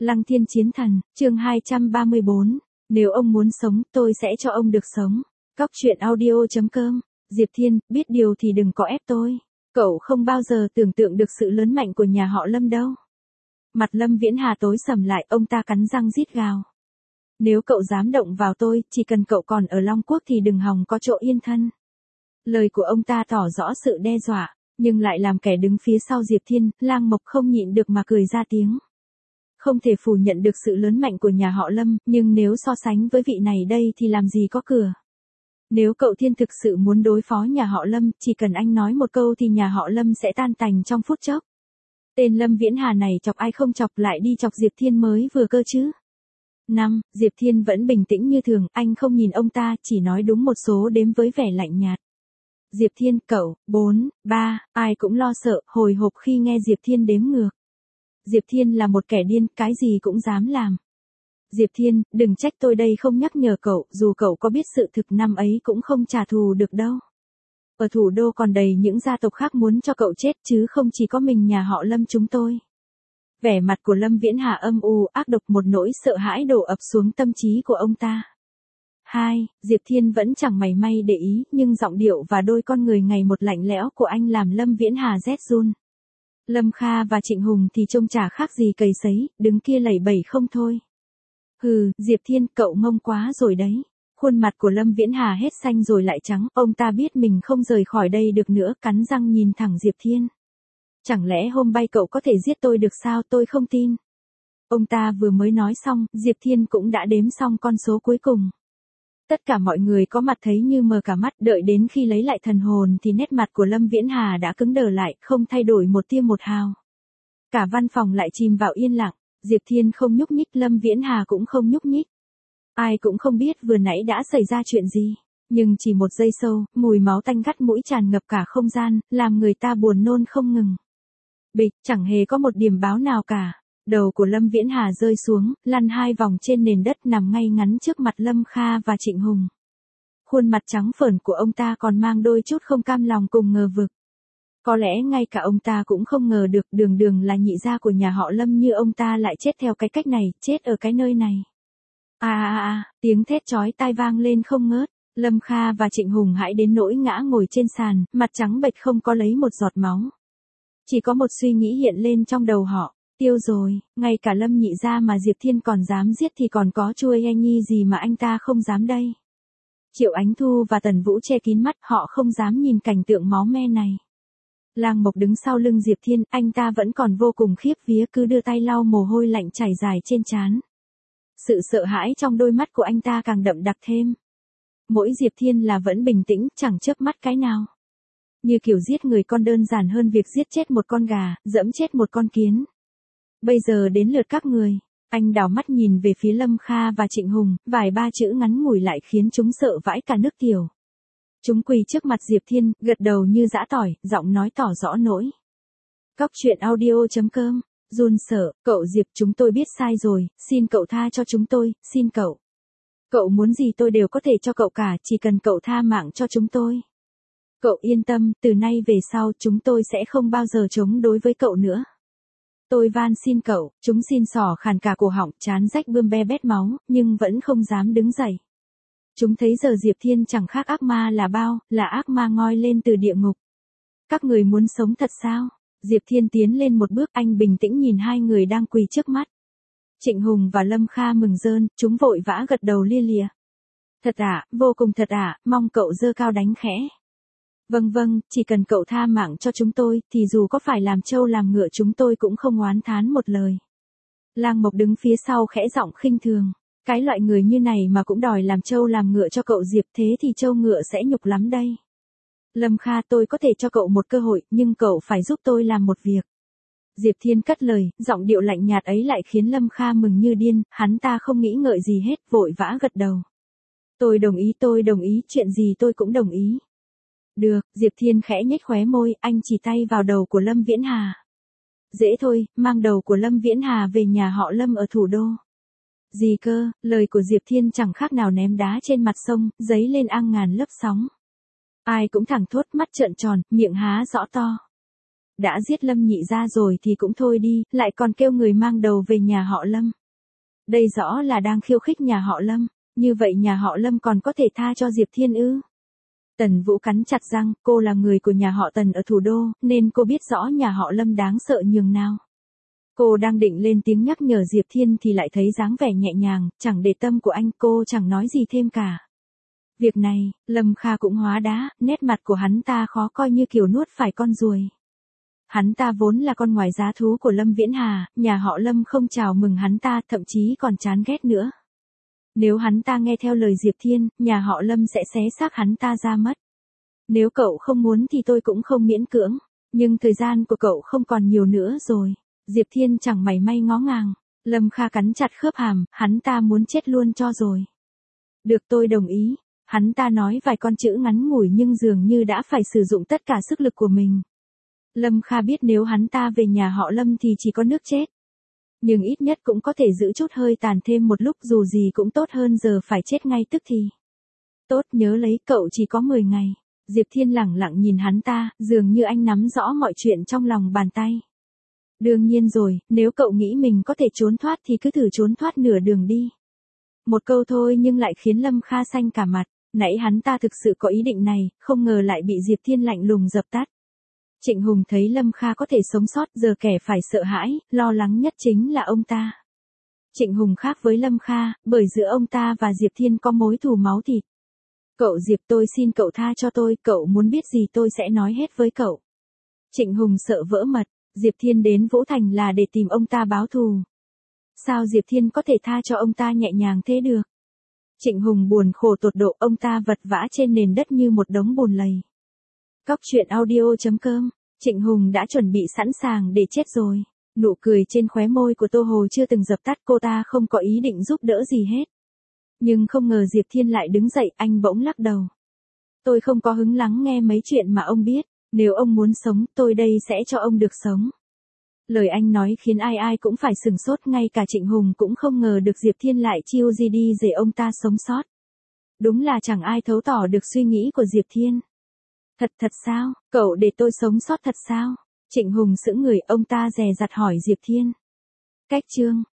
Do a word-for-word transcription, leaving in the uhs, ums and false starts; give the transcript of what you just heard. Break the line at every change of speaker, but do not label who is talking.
Lăng Thiên Chiến Thần, chương hai trăm ba mươi bốn. Nếu ông muốn sống, tôi sẽ cho ông được sống. Cóc truyện audio chấm com. Diệp Thiên, biết điều thì đừng có ép tôi. Cậu không bao giờ tưởng tượng được sự lớn mạnh của nhà họ Lâm đâu. Mặt Lâm Viễn Hà tối sầm lại, ông ta cắn răng rít gào. Nếu cậu dám động vào tôi, chỉ cần cậu còn ở Long Quốc thì đừng hòng có chỗ yên thân. Lời của ông ta tỏ rõ sự đe dọa, nhưng lại làm kẻ đứng phía sau Diệp Thiên, Lang Mộc không nhịn được mà cười ra tiếng. Không thể phủ nhận được sự lớn mạnh của nhà họ Lâm, nhưng nếu so sánh với vị này đây thì làm gì có cửa. Nếu cậu Thiên thực sự muốn đối phó nhà họ Lâm, chỉ cần anh nói một câu thì nhà họ Lâm sẽ tan tành trong phút chốc. Tên Lâm Viễn Hà này chọc ai không chọc lại đi chọc Diệp Thiên mới vừa cơ chứ. Năm, Diệp Thiên vẫn bình tĩnh như thường, anh không nhìn ông ta, chỉ nói đúng một số đếm với vẻ lạnh nhạt. Diệp Thiên, cậu, bốn, ba, ai cũng lo sợ, hồi hộp khi nghe Diệp Thiên đếm ngược. Diệp Thiên là một kẻ điên, cái gì cũng dám làm. Diệp Thiên, đừng trách tôi đây không nhắc nhở cậu, dù cậu có biết sự thực năm ấy cũng không trả thù được đâu. Ở thủ đô còn đầy những gia tộc khác muốn cho cậu chết chứ không chỉ có mình nhà họ Lâm chúng tôi. Vẻ mặt của Lâm Viễn Hà âm u ác độc, một nỗi sợ hãi đổ ập xuống tâm trí của ông ta. Hai, Diệp Thiên vẫn chẳng mảy may để ý, nhưng giọng điệu và đôi con người ngày một lạnh lẽo của anh làm Lâm Viễn Hà rét run. Lâm Kha và Trịnh Hùng thì trông chả khác gì cầy sấy, đứng kia lẩy bẩy không thôi. Hừ, Diệp Thiên, cậu ngông quá rồi đấy. Khuôn mặt của Lâm Viễn Hà hết xanh rồi lại trắng, ông ta biết mình không rời khỏi đây được nữa, cắn răng nhìn thẳng Diệp Thiên. Chẳng lẽ hôm bay cậu có thể giết tôi được sao, tôi không tin. Ông ta vừa mới nói xong, Diệp Thiên cũng đã đếm xong con số cuối cùng. Tất cả mọi người có mặt thấy như mờ cả mắt, đợi đến khi lấy lại thần hồn thì nét mặt của Lâm Viễn Hà đã cứng đờ lại, không thay đổi một tia một hào. Cả văn phòng lại chìm vào yên lặng, Diệp Thiên không nhúc nhích, Lâm Viễn Hà cũng không nhúc nhích. Ai cũng không biết vừa nãy đã xảy ra chuyện gì, nhưng chỉ một giây sau, mùi máu tanh gắt mũi tràn ngập cả không gian, làm người ta buồn nôn không ngừng. Bịch, chẳng hề có một điểm báo nào cả. Đầu của Lâm Viễn Hà rơi xuống, lăn hai vòng trên nền đất nằm ngay ngắn trước mặt Lâm Kha và Trịnh Hùng. Khuôn mặt trắng phởn của ông ta còn mang đôi chút không cam lòng cùng ngờ vực. Có lẽ ngay cả ông ta cũng không ngờ được đường đường là nhị gia của nhà họ Lâm như ông ta lại chết theo cái cách này, chết ở cái nơi này. À à à, tiếng thét chói tai vang lên không ngớt. Lâm Kha và Trịnh Hùng hãi đến nỗi ngã ngồi trên sàn, mặt trắng bệch không có lấy một giọt máu. Chỉ có một suy nghĩ hiện lên trong đầu họ. Tiêu rồi, ngay cả Lâm nhị gia mà Diệp Thiên còn dám giết thì còn có Chu E Nhi gì mà anh ta không dám đây. Triệu Ánh Thu và Tần Vũ che kín mắt, họ không dám nhìn cảnh tượng máu me này. Lang Mộc đứng sau lưng Diệp Thiên, anh ta vẫn còn vô cùng khiếp vía, cứ đưa tay lau mồ hôi lạnh chảy dài trên trán. Sự sợ hãi trong đôi mắt của anh ta càng đậm đặc thêm. Mỗi Diệp Thiên là vẫn bình tĩnh, chẳng chớp mắt cái nào. Như kiểu giết người con đơn giản hơn việc giết chết một con gà, dẫm chết một con kiến. Bây giờ đến lượt các người. Anh đảo mắt nhìn về phía Lâm Kha và Trịnh Hùng, vài ba chữ ngắn ngủi lại khiến chúng sợ vãi cả nước tiểu. Chúng quỳ trước mặt Diệp Thiên, gật đầu như giã tỏi, giọng nói tỏ rõ nỗi. Cóc truyện audio chấm com. Run sợ, cậu Diệp, chúng tôi biết sai rồi, xin cậu tha cho chúng tôi, xin cậu. Cậu muốn gì tôi đều có thể cho cậu cả, chỉ cần cậu tha mạng cho chúng tôi. Cậu yên tâm, từ nay về sau chúng tôi sẽ không bao giờ chống đối với cậu nữa. Tôi van xin cậu, chúng xin xỏ khàn cả cổ họng, trán rách bươm be bét máu, nhưng vẫn không dám đứng dậy. Chúng thấy giờ Diệp Thiên chẳng khác ác ma là bao, là ác ma ngoi lên từ địa ngục. Các người muốn sống thật sao? Diệp Thiên tiến lên một bước, anh bình tĩnh nhìn hai người đang quỳ trước mắt. Trịnh Hùng và Lâm Kha mừng rơn, chúng vội vã gật đầu lia lịa. Thật ạ, à, vô cùng thật ạ, à, mong cậu giơ cao đánh khẽ. Vâng vâng, chỉ cần cậu tha mạng cho chúng tôi, thì dù có phải làm trâu làm ngựa chúng tôi cũng không oán thán một lời. Lang Mộc đứng phía sau khẽ giọng khinh thường. Cái loại người như này mà cũng đòi làm trâu làm ngựa cho cậu Diệp, thế thì trâu ngựa sẽ nhục lắm đây. Lâm Kha, tôi có thể cho cậu một cơ hội, nhưng cậu phải giúp tôi làm một việc. Diệp Thiên cất lời, giọng điệu lạnh nhạt ấy lại khiến Lâm Kha mừng như điên, hắn ta không nghĩ ngợi gì hết, vội vã gật đầu. Tôi đồng ý, tôi đồng ý, chuyện gì tôi cũng đồng ý. Được, Diệp Thiên khẽ nhếch khóe môi, anh chỉ tay vào đầu của Lâm Viễn Hà. Dễ thôi, mang đầu của Lâm Viễn Hà về nhà họ Lâm ở thủ đô. Gì cơ, lời của Diệp Thiên chẳng khác nào ném đá trên mặt sông, dấy lên ang ngàn lớp sóng. Ai cũng thẳng thốt, mắt trợn tròn, miệng há rõ to. đã giết Lâm nhị gia rồi thì cũng thôi đi, lại còn kêu người mang đầu về nhà họ Lâm. Đây rõ là đang khiêu khích nhà họ Lâm, như vậy nhà họ Lâm còn có thể tha cho Diệp Thiên ư? Tần Vũ cắn chặt răng, cô là người của nhà họ Tần ở thủ đô, nên cô biết rõ nhà họ Lâm đáng sợ nhường nào. Cô đang định lên tiếng nhắc nhở Diệp Thiên thì lại thấy dáng vẻ nhẹ nhàng, chẳng để tâm của anh, cô chẳng nói gì thêm cả. Việc này, Lâm Kha cũng hóa đá, nét mặt của hắn ta khó coi như kiểu nuốt phải con ruồi. Hắn ta vốn là con ngoài giá thú của Lâm Viễn Hà, nhà họ Lâm không chào mừng hắn ta, thậm chí còn chán ghét nữa. Nếu hắn ta nghe theo lời Diệp Thiên, nhà họ Lâm sẽ xé xác hắn ta ra mất. Nếu cậu không muốn thì tôi cũng không miễn cưỡng, nhưng thời gian của cậu không còn nhiều nữa rồi. Diệp Thiên chẳng mảy may ngó ngàng. Lâm Kha cắn chặt khớp hàm, hắn ta muốn chết luôn cho rồi. Được, tôi đồng ý. Hắn ta nói vài con chữ ngắn ngủi nhưng dường như đã phải sử dụng tất cả sức lực của mình. Lâm Kha biết nếu hắn ta về nhà họ Lâm thì chỉ có nước chết. Nhưng ít nhất cũng có thể giữ chút hơi tàn thêm một lúc, dù gì cũng tốt hơn giờ phải chết ngay tức thì. Tốt, nhớ lấy, cậu chỉ có mười ngày. Diệp Thiên lẳng lặng nhìn hắn ta, dường như anh nắm rõ mọi chuyện trong lòng bàn tay. Đương nhiên rồi, nếu cậu nghĩ mình có thể trốn thoát thì cứ thử trốn thoát nửa đường đi. Một câu thôi nhưng lại khiến Lâm Kha xanh cả mặt. Nãy hắn ta thực sự có ý định này, không ngờ lại bị Diệp Thiên lạnh lùng dập tắt. Trịnh Hùng thấy Lâm Kha có thể sống sót, giờ kẻ phải sợ hãi, lo lắng nhất chính là ông ta. Trịnh Hùng khác với Lâm Kha, bởi giữa ông ta và Diệp Thiên có mối thù máu thịt. Cậu Diệp, tôi xin cậu tha cho tôi, cậu muốn biết gì tôi sẽ nói hết với cậu. Trịnh Hùng sợ vỡ mật, Diệp Thiên đến Vũ Thành là để tìm ông ta báo thù. Sao Diệp Thiên có thể tha cho ông ta nhẹ nhàng thế được? Trịnh Hùng buồn khổ tột độ, ông ta vật vã trên nền đất như một đống bùn lầy. Cóc truyện audio chấm com, Trịnh Hùng đã chuẩn bị sẵn sàng để chết rồi. Nụ cười trên khóe môi của Tô Hồ chưa từng dập tắt, cô ta không có ý định giúp đỡ gì hết. Nhưng không ngờ Diệp Thiên lại đứng dậy, anh bỗng lắc đầu. Tôi không có hứng lắng nghe mấy chuyện mà ông biết, nếu ông muốn sống, tôi đây sẽ cho ông được sống. Lời anh nói khiến ai ai cũng phải sừng sốt, ngay cả Trịnh Hùng cũng không ngờ được Diệp Thiên lại chiêu gì đi để ông ta sống sót. Đúng là chẳng ai thấu tỏ được suy nghĩ của Diệp Thiên. Thật thật sao, cậu để tôi sống sót thật sao? Trịnh Hùng sững người, ông ta dè dặt hỏi Diệp Thiên. Cách chương